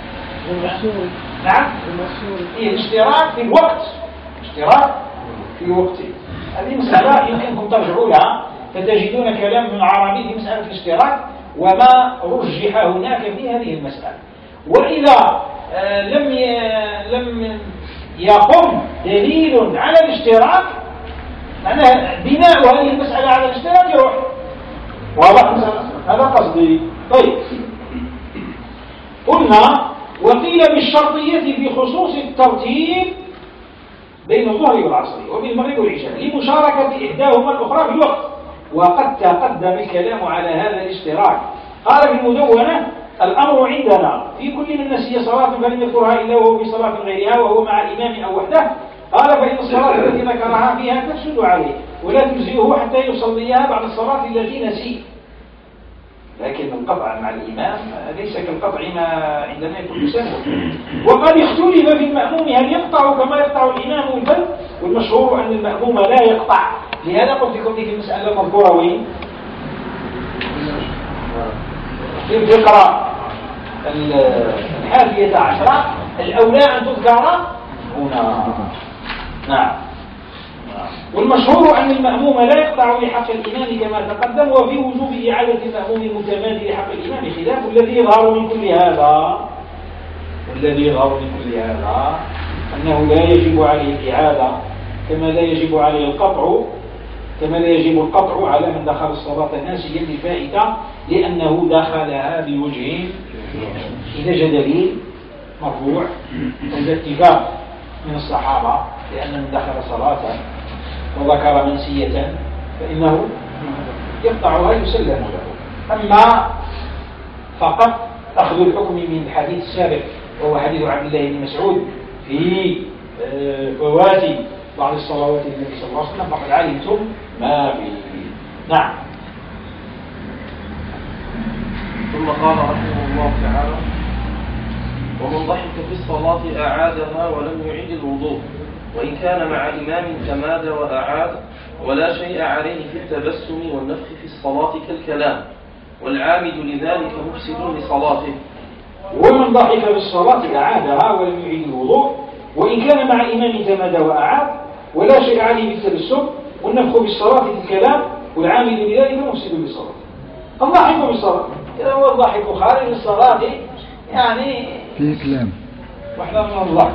نعم، إيه الاشتراك في الوقت، اشتراك في وقته. هذه مسألة يمكنكم ترجعوا لها فتجدون كلام ابن العربي في مسألة الاشتراك وما رجح هناك في هذه المسألة. وإذا لم لم يقم دليل على الاشتراك معناها بناء هذه المسألة على الاشتراك يروح. واضح هذا قصدي. طيب قلنا وقيل بالشرطية في خصوص الترتيب بين الظهر والعصر وبالمغرب والعشاء لمشاركة إحداهما الأخرى في الوقت، وقد تقدم الكلام على هذا الاشتراك. قال في المدونة الأمر عندنا في كل من نسي صلاة فلم يذكرها إلا وهو في صلاة غيرها وهو مع الإمام أو وحده، قال فإن الصلاة التي ذكرها فيها تفسد عليه ولا تجزئه حتى يصليها بعد الصلاة التي نسي. لكن القطع مع الإمام ليس كالقطع ما عندما يكون يسمى. وقد اختلف في المأموم هل يقطع كما يقطع الإمام الفرد، والمشهور أن المأموم لا يقطع. لهذا قلت لكم في المسألة المذكورة وين؟ في الفقرة الحادية عشرة الأولى أن تذكر هنا. نعم. والمشهور أن المأموم لا يقطع لحق الإمام كما تقدم، وفي وجوب إعادة المأموم المتمادي لحق الإمام خلاف. الذي يظهر من كل هذا والذي يظهر من كل هذا أنه لا يجب عليه الإعادة كما لا يجب عليه القطع كما لا يجب القطع على من دخل الصلاة ناسيا لفائتة، لأنه دخلها بوجه إذا جاء دليل مرفوع وإذا اتفاق من الصحابة لأن من دخل صلاة وذكر منسية فإنه يقطعها يسلم له. أما فقط أخذ الحكم من الحديث السابق وهو حديث عبد الله بن مسعود في فوات بعض الصلوات النبي صلى الله عليه وسلم فقد علمتم ما فيه. نعم. ثم قال رحمه الله تعالى ومن ضحك في الصلاة أعادها ولم يعيد الوضوء وإن كان مع إمام تمادى وأعاد ولا شيء عليه في التبسم والنفخ في الصلاة كالكلام، والعامد لذلك مفسد لصلاته. ومن ضحك في الصلاة أعادها ولم يعيد الوضوء وإن كان مع إمام تمادى وأعاد ولا شيء عليه في التبسم والنفخ في الصلاة كالكلام، والعامد لذلك مفسد لصلاته. الضحك في الصلاة هو الضحك خارج الصلاة يعني فيه كلام واحنا من الضحك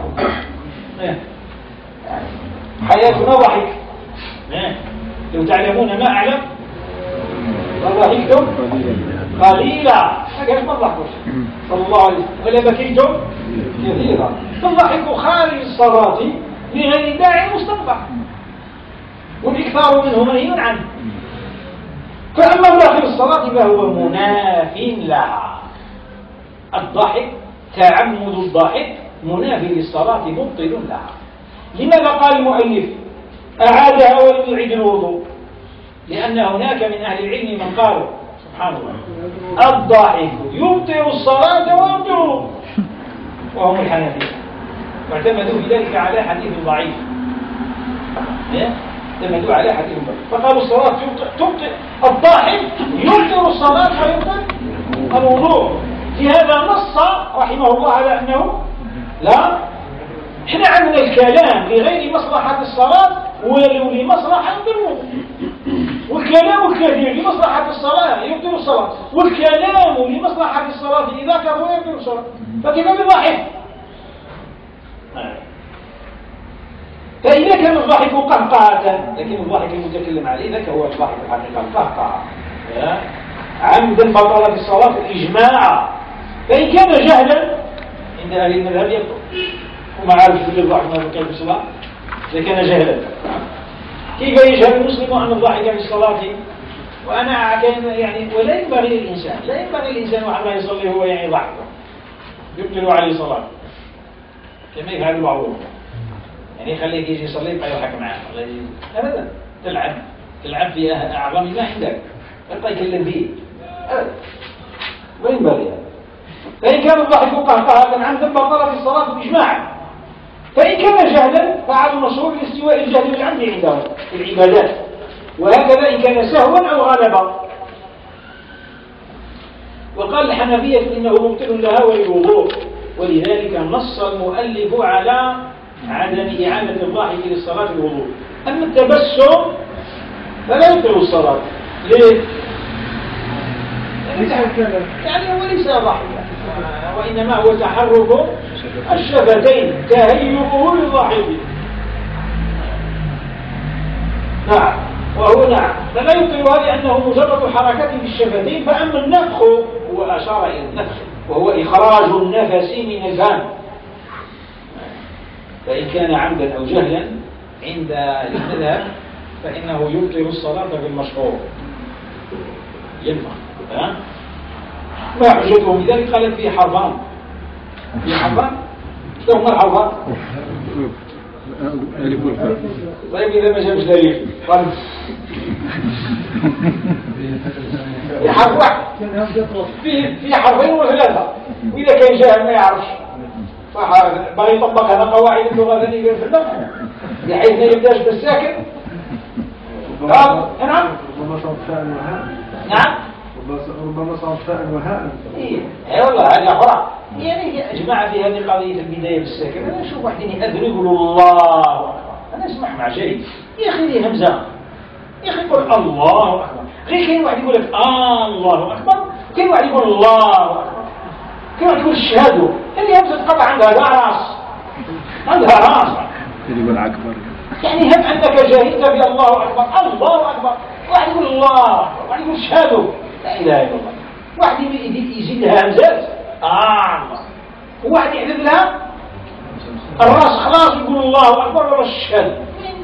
حياتنا ضحك. لو تعلمون ما أعلم فضحكتم قليلا ما ضحكوش صلى الله عليه وسلم ولا بكيتم كثيرا. فالضحك خارج الصلاة بغير داعي مستنبط والإكثار منه منهي عنه. فأما داخل الصلاة فهو مناف لها. الضحك تعمد الضحك مناف للصلاة مبطل لها. لماذا قال المؤلف أعادها ولم يعيد الوضوء؟ لأن هناك من أهل العلم من قالوا سبحان الله الضحك يبطل الصلاة ويبطل الوضوء وهم الحنفية، واعتمدوا في ذلك على حديث ضعيف. اعتمدوا على حديث ضعيف فقالوا الصلاة تبطل الضحك يبطل الصلاة ويبطل الوضوء. لهذا نص رحمه الله على أنه لا، احنا عندنا الكلام لغير مصلحة الصلاة ولو لمصلحة الوضوء، والكلام الكثير لمصلحة الصلاة يبطل الصلاة، والكلام لمصلحة الصلاة إذا كفر يبطل الصلاة. فكيف بالضحك؟ فإذا كان الضحك قهقهة، لكن الضحك المتكلم عليه ذاك هو الضحك الحقيقة القهقهة عمدا بطلت الصلاة إجماعا. فإن كان جهلا عند أهل المذهب يبطل وما عارف كل الضحك ما كان في الصلاة إذا كان جهلا. كيف يجهل المسلم أن الضحك في الصلاة وأنا يعني ولا ينبغي للإنسان لا ينبغي الإنسان وحما يصلي هو يعني ضحك يبطل عليه صلاة كما يفعل بعضهم، يعني يخليك يجي يصلي يبقى يضحك معه أبدا. تلعب تلعب في أعظم ما عندك يبقى يكلم فيه أبدا وين ينبغي هذا. فإن كان الضحك قهقهة عمدا بطلت الصلاة إجماعا. فإن كان جهلا فعلى مشروع الاستواء الجهل بالعمد عندهم في العبادات، وهكذا إن كان سهوا أو غلبا. وقال الحنفية إنه مبطل لها وللوضوء، ولذلك نص المؤلف على عدم إعادة الضاحك للصلاة الوضوء. أما التبسم فلا يبطل الصلاة ليه؟ يعني هو ليس ضحية، وإنما هو تحرك الشفتين تهيئه للضحية. نعم، وهو نعم فلا يبطلها لأنه مجرد حركة بالشفتين. فأما النفخ هو أشار إلى النفخ وهو إخراج النفس من الفم، فإن كان عمدا أو جهلا عند المذهب فإنه يبطل الصلاة بالمشهور ينفع. ما حجتهم لذلك؟ قالت فيه حرفان. في حرفان لهم الحرفان. طيب إذا ما جابش دليل قال في حرف واحد في في حرفين وثلاثة، وإذا كان جاهل ما يعرفش بغي يطبق هذا قواعد اللغة ثانية في اللغة بحيث ما يبداش بالساكن. قال نعم نعم ربما صار فاء وهاء. اي اي والله هذه اخرى. يعني يا جماعه في هذه القضيه في البدايه بالساكن انا اشوف واحد يأذن يقول الله اكبر، انا اسمع مع جيد يا اخي دي همزه، يا اخي يقول الله اكبر. غير كاين واحد يقول لك آه الله اكبر، كاين واحد يقول الله اكبر، كاين واحد يقول الشهاده. اللي همزه تقطع عندها راس، عندها راس يقول اكبر. يعني هم انك جاهلت في الله اكبر الله اكبر، واحد يقول الله اكبر، واحد يقول الشهاده. لا اله الا الله. واحد يزيد لها همزات اه الله، وواحد يحذف لها الراس خلاص يقول الله اكبر ولا الشهاده.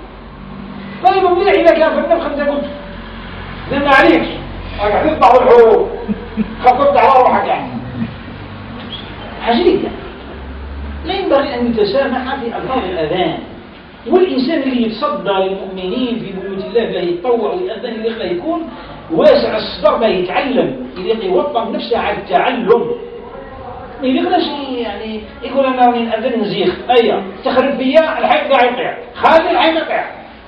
طيب مليح اذا كان في النفخ انت قلت لما عليك حذفت بعض الحروف خفضت على روحك يعني حاجه. لا ينبغي ان يتسامح في الفاظ الاذان، والإنسان اللي يتصدى للمؤمنين في بيوت الله لا يتطوع ويأذن اللي يكون واسع الصدر ما يتعلم، اللي يوطن نفسه على التعلم. ما يقدرش يعني يقول أنا من أذن نزيخ أيا تخرب فيا الحيط قاعد يقع خالي الحيط يقع.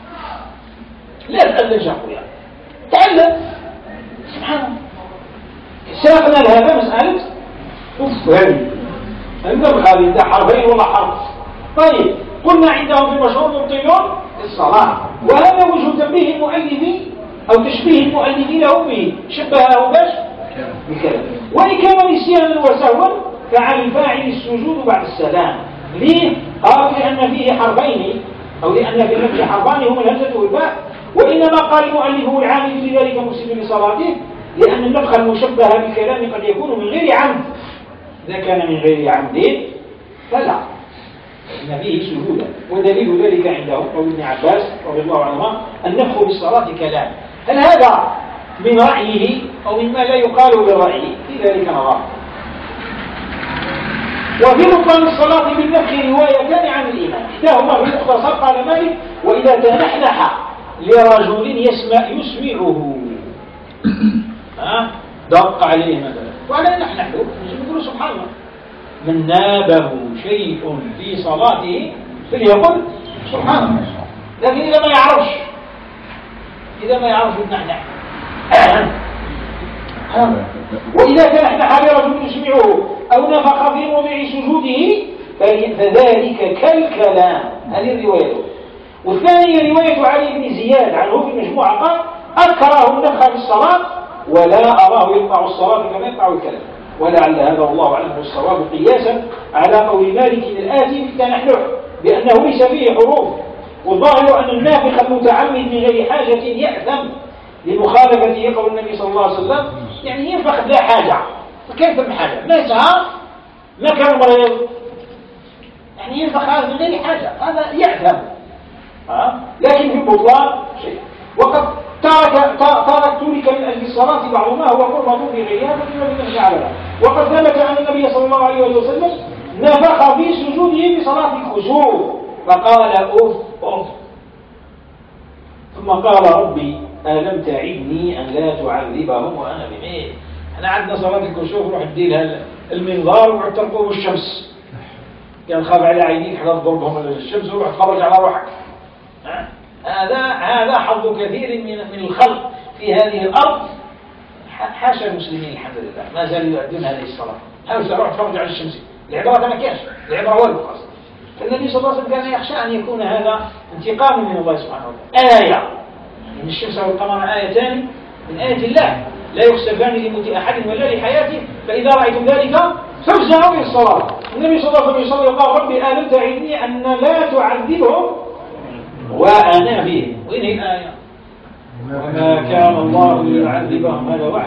لا تأذن شاقويا تعلم. سبحان الله ساقنا لهذا مسألة أفهم النبخ هذه ده حرفين ولا حرف. طيب قلنا عندهم في المشهور مبطلون الصلاة، وهذا وجه تنبيه المؤلف أو تشبيه المؤلف له به، شبهه باش بكلام. وإن كان نسيانا وسهوا فعلى الفاعل السجود بعد السلام. ليه؟ قالوا لأن فيه حرفين أو لأن في النفس حرفان هما الهمزة والباء، وإنما قال المؤلف العامل في ذلك مسلم لصلاته لأن النفخ المشبه بالكلام قد يكون من غير عمد. إذا كان من غير عمد فلا إن فيه سجودا، ودليل ذلك عنده قول ابن عباس رضي الله عنهما النفخ بالصلاة كلام. هل هذا من رأيه أو مما لا يقال بالرأي؟ في ذلك نظر. وفي بطلان الصلاة بالنفخ روايتان عن الإمام، إحداهما في المختصر قال مالك وإذا تنحنح لرجل يسمع يسمعه ها دق عليه مثلا ولا نحنح له نقول سبحان الله. من نابه شيء في صلاته فليقل سبحان الله. لكن إذا ما يعرفش إذا ما يعرفش نحنح وإذا تنحنح لرجل يسمعه أو نفخ في موضع سجوده فذلك كالكلام. هذه الرواية. والثانية رواية علي بن زياد عنه في المجموعة قال أكره النفخ في الصلاة ولا أراه يقطع الصلاة كما يقطع الكلام. ولعل هذا والله أعلم الصواب قياسا على قول مالك الآتي في التنحنح بأنه ليس فيه حروف، والظاهر أن النافخ المتعمد من غير حاجة يأثم لمخالفته قول النبي صلى الله عليه وسلم يعني ينفخ لا حاجة. فكيف من حاجة؟ ما سهى ما كان مريض يعني ينفخ هذا من غير حاجة، هذا يأثم. أه؟ لكن في البطلان شيء. وقد ترك ترك ترك من أجل الصلاة بعض ما هو قربة في غيرها فإنه من على وقد ثبت أن النبي صلى الله عليه وسلم نفخ في سجوده بصلاة الخشوع فقال أف أف ثم قال ربي ألم تعدني أن لا تعذبهم وأنا بميت. احنا عندنا صلاة الكسوف نروح نديلها المنظار ونروح ترقوه بالشمس كان خاف على عينيك حتى تضربهم الشمس وروح تفرج على روحك. هذا هذا حظ كثير من من الخلق في هذه الأرض. حاشا المسلمين الحمد لله ما زالوا يؤدون هذه الصلاة. حاول تروح تفرج على الشمس. العبارة ما كانش العبارة والو خاصة. فالنبي صلى الله عليه وسلم كان يخشى أن يكون هذا انتقام من الله سبحانه وتعالى. آية من الشمس والقمر آيتان من آية الله لا يخسفان لموت أحد ولا لحياته فإذا رأيتم ذلك فافزعوا بالصلاة. النبي صلى الله عليه وسلم قال ربي ألم تعدني أن لا تعذبهم وأنا فيهم. وين هي الآية؟ وما كان الله ليعذبهم هذا وعد.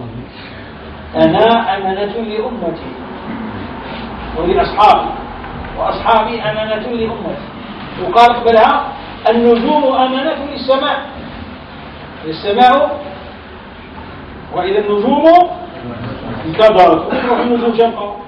أنا أمانة لأمتي ولأصحابي وأصحابي أمانة لأمتي. وقال قبلها النجوم أمانة للسماء للسماء وإذا النجوم انكدرت وتروح النجوم شمقا.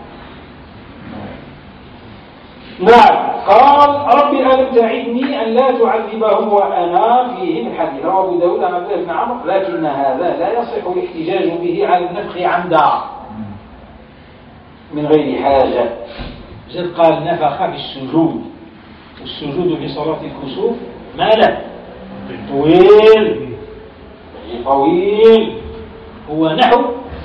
نعم. قال ربي ألم تعدني أن لا تعذبهم وأنا فيهم. الحديث رواه أبو داود عن عبد الله بن عمرو لكن هذا لا يصح الاحتجاج به على النفخ عمدا من غير حاجة. زاد قال نفخ بالسجود والسجود في صلاة الكسوف ما له طويل طويل هو نحو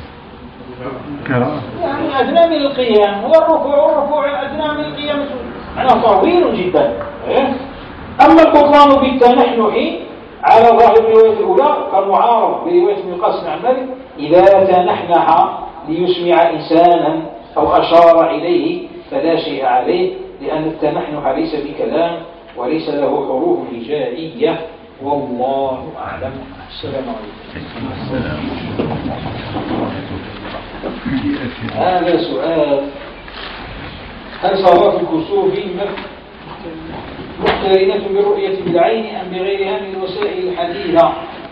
يعني أدنى من القيام. هو الركوع والركوع أدنى من القيام معناه طويل جدا. أما البطلان بالتنحنح على ظاهر الرواية الأولى فالمعارض برواية ابن القاسم عن مالك إذا تنحنح ليسمع إنسانا أو أشار إليه فلا شيء عليه لأن التنحنح ليس بكلام وليس له حروف هجائية والله أعلم. السلام عليكم. هذا سؤال: هل صلاة الكسوف مقترنة بالرؤية بالعين أم بغيرها من الوسائل الحديثة؟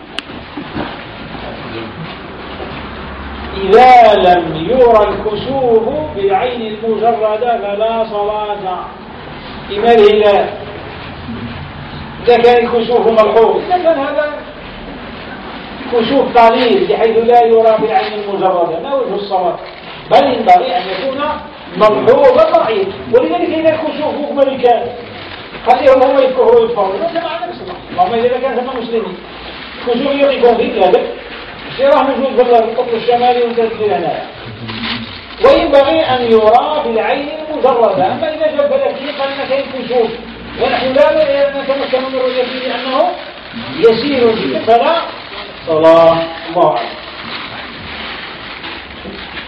إذا لم يرى الكسوف بالعين المجردة فلا صلاة. إما الهلال إذا كان الكسوف ملحوظ، إذا كان هذا كسوف قليل بحيث لا يرى بالعين المجردة ما وجه الصلاة؟ بل ينبغي أن يكون ملحوظا ضعيف. ولذلك إذا الكسوف فوق ملكان خليهم هم يذكروا ويتفروا لا جماعة نفس الله. اللهم إذا كان هم مسلمين كسوف يقفون في ذلك سيراه موجود في القطب الشمالي وتنزل هنا. وينبغي أن يرى بالعين المجردة. أما إذا جاء فلكي قال إنك كسوف ونحن لا نتمكن من رؤيته لأنه يسير جدا فلا صلاة. الله أعلم.